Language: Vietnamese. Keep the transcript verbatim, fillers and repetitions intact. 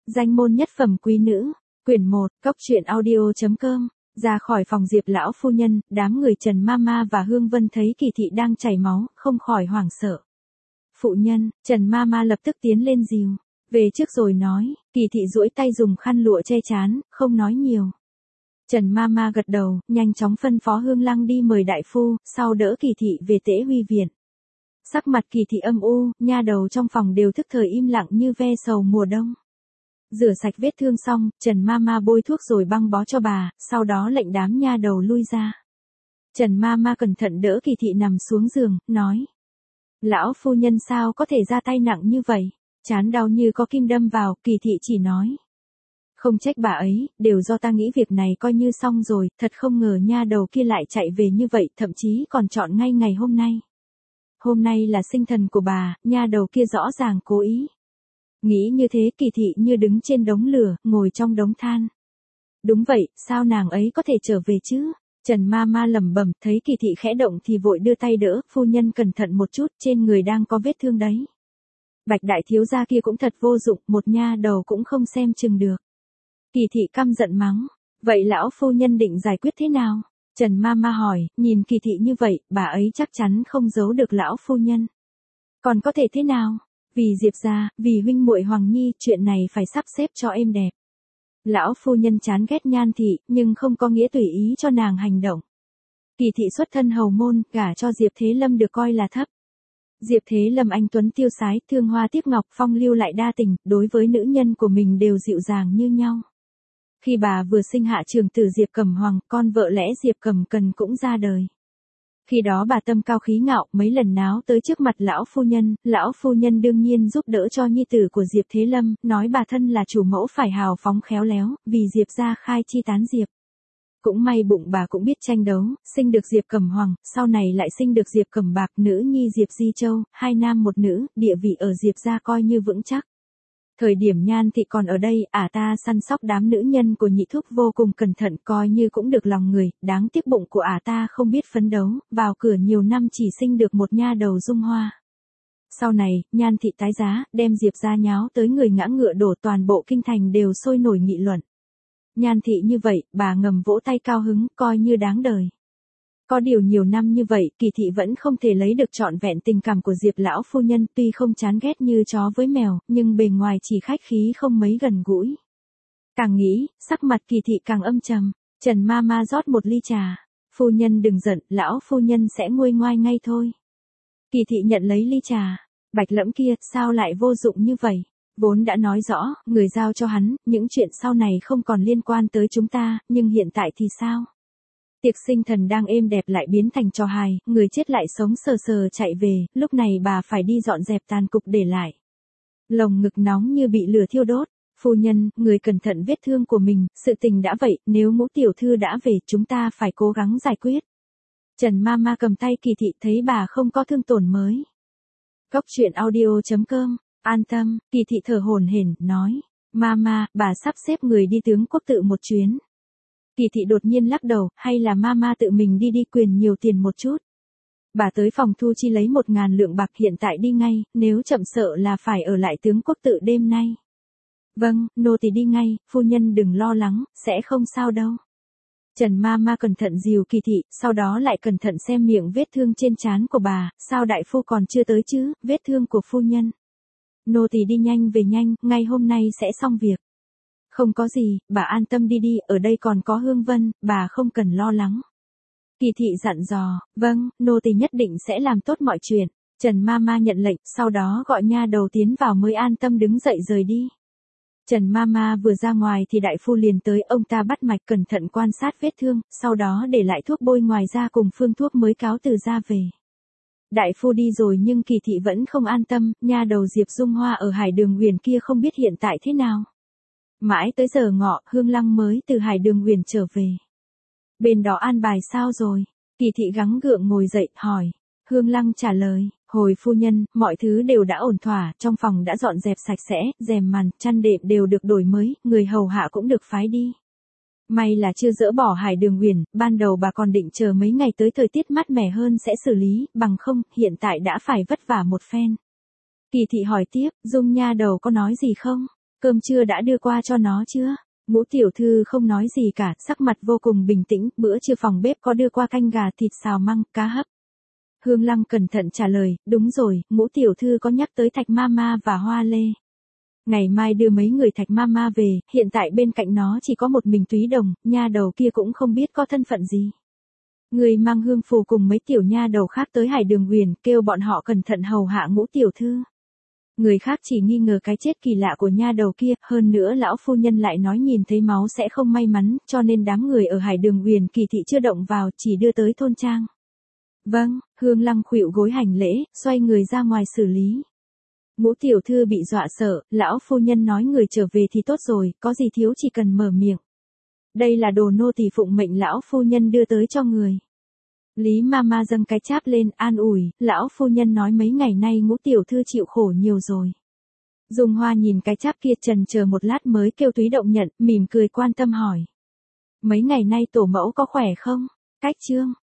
Danh môn nhất phẩm quý nữ, quyển một, cốc truyện audio.com. Ra khỏi phòng Diệp lão phu nhân, đám người Trần Mama và Hương Vân thấy Kỳ thị đang chảy máu, không khỏi hoảng sợ. Phụ nhân, Trần Mama lập tức tiến lên dìu về trước rồi nói. Kỳ thị duỗi tay dùng khăn lụa che trán, không nói nhiều. Trần Mama gật đầu, nhanh chóng phân phó Hương Lăng đi mời đại phu, sau đỡ Kỳ thị về Tế Huy viện. Sắc mặt Kỳ thị âm u, nha đầu trong phòng đều thức thời im lặng như ve sầu mùa đông. Rửa sạch vết thương xong, Trần Mama bôi thuốc rồi băng bó cho bà, sau đó lệnh đám nha đầu lui ra. Trần Mama cẩn thận đỡ Kỳ thị nằm xuống giường, nói. Lão phu nhân sao có thể ra tay nặng như vậy? Chán đau như có kim đâm vào, Kỳ thị chỉ nói. Không trách bà ấy, đều do ta nghĩ việc này coi như xong rồi, thật không ngờ nha đầu kia lại chạy về như vậy, thậm chí còn chọn ngay ngày hôm nay. Hôm nay là sinh thần của bà, nha đầu kia rõ ràng cố ý. Nghĩ như thế Kỳ thị như đứng trên đống lửa, ngồi trong đống than. Đúng vậy, sao nàng ấy có thể trở về chứ? Trần Mama lẩm bẩm, thấy Kỳ thị khẽ động thì vội đưa tay đỡ, phu nhân cẩn thận một chút, trên người đang có vết thương đấy. Bạch đại thiếu gia kia cũng thật vô dụng, một nha đầu cũng không xem chừng được. Kỳ thị căm giận mắng, vậy lão phu nhân định giải quyết thế nào? Trần Mama hỏi, nhìn Kỳ thị như vậy, bà ấy chắc chắn không giấu được lão phu nhân. Còn có thể thế nào? Vì Diệp gia, vì huynh muội Hoàng Nhi, chuyện này phải sắp xếp cho êm đẹp. Lão phu nhân chán ghét Nhan thị, nhưng không có nghĩa tùy ý cho nàng hành động. Kỳ thị xuất thân hầu môn, gả cho Diệp Thế Lâm được coi là thấp. Diệp Thế Lâm anh tuấn tiêu sái, thương hoa tiếc ngọc, phong lưu lại đa tình, đối với nữ nhân của mình đều dịu dàng như nhau. Khi bà vừa sinh hạ trưởng tử Diệp Cẩm Hoàng, con vợ lẽ Diệp Cẩm Cần cũng ra đời. Khi đó bà tâm cao khí ngạo, mấy lần náo tới trước mặt lão phu nhân, lão phu nhân đương nhiên giúp đỡ cho nhi tử của Diệp Thế Lâm, nói bà thân là chủ mẫu phải hào phóng khéo léo, vì Diệp gia khai chi tán Diệp. Cũng may bụng bà cũng biết tranh đấu, sinh được Diệp Cẩm Hoàng, sau này lại sinh được Diệp Cẩm Bạc, nữ nhi Diệp Di Châu, hai nam một nữ, địa vị ở Diệp gia coi như vững chắc. Thời điểm Nhan thị còn ở đây, ả ta săn sóc đám nữ nhân của nhị thúc vô cùng cẩn thận, coi như cũng được lòng người, đáng tiếc bụng của ả ta không biết phấn đấu, vào cửa nhiều năm chỉ sinh được một nha đầu Dung Hoa. Sau này, Nhan thị tái giá, đem Diệp gia nháo tới người ngã ngựa đổ, toàn bộ kinh thành đều sôi nổi nghị luận. Nhan thị như vậy, bà ngầm vỗ tay cao hứng, coi như đáng đời. Có điều nhiều năm như vậy, Kỳ thị vẫn không thể lấy được trọn vẹn tình cảm của Diệp lão phu nhân, tuy không chán ghét như chó với mèo, nhưng bề ngoài chỉ khách khí không mấy gần gũi. Càng nghĩ, sắc mặt Kỳ thị càng âm trầm. Trần Mama rót một ly trà. Phu nhân đừng giận, lão phu nhân sẽ nguôi ngoai ngay thôi. Kỳ thị nhận lấy ly trà. Bạch Lẫm kia, sao lại vô dụng như vậy? Vốn đã nói rõ, người giao cho hắn, những chuyện sau này không còn liên quan tới chúng ta, nhưng hiện tại thì sao? Tiệc sinh thần đang êm đẹp lại biến thành trò hài, người chết lại sống sờ sờ chạy về, lúc này bà phải đi dọn dẹp tàn cục để lại. Lồng ngực nóng như bị lửa thiêu đốt. Phu nhân, người cẩn thận vết thương của mình, sự tình đã vậy, nếu Ngũ tiểu thư đã về, chúng ta phải cố gắng giải quyết. Trần Mama cầm tay Kỳ thị, thấy bà không có thương tổn mới. Cốc truyện audio.com, an tâm, Kỳ thị thở hổn hển, nói. Mama, bà sắp xếp người đi tướng quốc tự một chuyến. Kỳ thị đột nhiên lắc đầu, hay là Mama tự mình đi đi, quyền nhiều tiền một chút. Bà tới phòng thu chi lấy một ngàn lượng bạc, hiện tại đi ngay, nếu chậm sợ là phải ở lại tướng quốc tự đêm nay. Vâng, nô tỳ đi ngay, phu nhân đừng lo lắng, sẽ không sao đâu. Trần Mama cẩn thận dìu Kỳ thị, sau đó lại cẩn thận xem miệng vết thương trên trán của bà, sao đại phu còn chưa tới chứ, vết thương của phu nhân. Nô tỳ đi nhanh về nhanh, ngay hôm nay sẽ xong việc. Không có gì, bà an tâm đi đi, ở đây còn có Hương Vân, bà không cần lo lắng. Kỳ thị dặn dò, vâng, nô tỳ nhất định sẽ làm tốt mọi chuyện. Trần Mama nhận lệnh, sau đó gọi nha đầu tiến vào mới an tâm đứng dậy rời đi. Trần Mama vừa ra ngoài thì đại phu liền tới, ông ta bắt mạch cẩn thận quan sát vết thương, sau đó để lại thuốc bôi ngoài ra cùng phương thuốc mới cáo từ ra về. Đại phu đi rồi nhưng Kỳ thị vẫn không an tâm, nha đầu Diệp Dung Hoa ở Hải Đường Huyền kia không biết hiện tại thế nào. Mãi tới giờ ngọ, Hương Lăng mới từ Hải Đường Huyền trở về. Bên đó an bài sao rồi? Kỳ thị gắng gượng ngồi dậy, hỏi. Hương Lăng trả lời, hồi phu nhân, mọi thứ đều đã ổn thỏa, trong phòng đã dọn dẹp sạch sẽ, rèm màn, chăn đệm đều được đổi mới, người hầu hạ cũng được phái đi. May là chưa dỡ bỏ Hải Đường Huyền, ban đầu bà còn định chờ mấy ngày tới thời tiết mát mẻ hơn sẽ xử lý, bằng không, hiện tại đã phải vất vả một phen. Kỳ thị hỏi tiếp, Dung nha đầu có nói gì không? Cơm trưa đã đưa qua cho nó chưa? Ngũ tiểu thư không nói gì cả, sắc mặt vô cùng bình tĩnh, bữa trưa phòng bếp có đưa qua canh gà, thịt xào măng, cá hấp. Hương Lăng cẩn thận trả lời, đúng rồi, Ngũ tiểu thư có nhắc tới Thạch Mama và Hoa Lê. Ngày mai đưa mấy người Thạch Mama về, hiện tại bên cạnh nó chỉ có một mình Túy Đồng, nha đầu kia cũng không biết có thân phận gì. Người mang Hương Phù cùng mấy tiểu nha đầu khác tới Hải Đường Huyền, kêu bọn họ cẩn thận hầu hạ Ngũ tiểu thư. Người khác chỉ nghi ngờ cái chết kỳ lạ của nha đầu kia, hơn nữa lão phu nhân lại nói nhìn thấy máu sẽ không may mắn, cho nên đám người ở Hải Đường Huyền kỳ thị chưa động vào, chỉ đưa tới thôn trang. Vâng, Hương Lăng khuỵu gối hành lễ, xoay người ra ngoài xử lý. Ngũ tiểu thư bị dọa sợ, lão phu nhân nói người trở về thì tốt rồi, có gì thiếu chỉ cần mở miệng. Đây là đồ nô tỳ phụng mệnh lão phu nhân đưa tới cho người. Lý Mama dâng cái cháp lên, an ủi, lão phu nhân nói mấy ngày nay Ngũ tiểu thư chịu khổ nhiều rồi. Dung Hoa nhìn cái cháp kia trần chờ một lát mới kêu Túy Động nhận, mỉm cười quan tâm hỏi. Mấy ngày nay tổ mẫu có khỏe không? Cách chương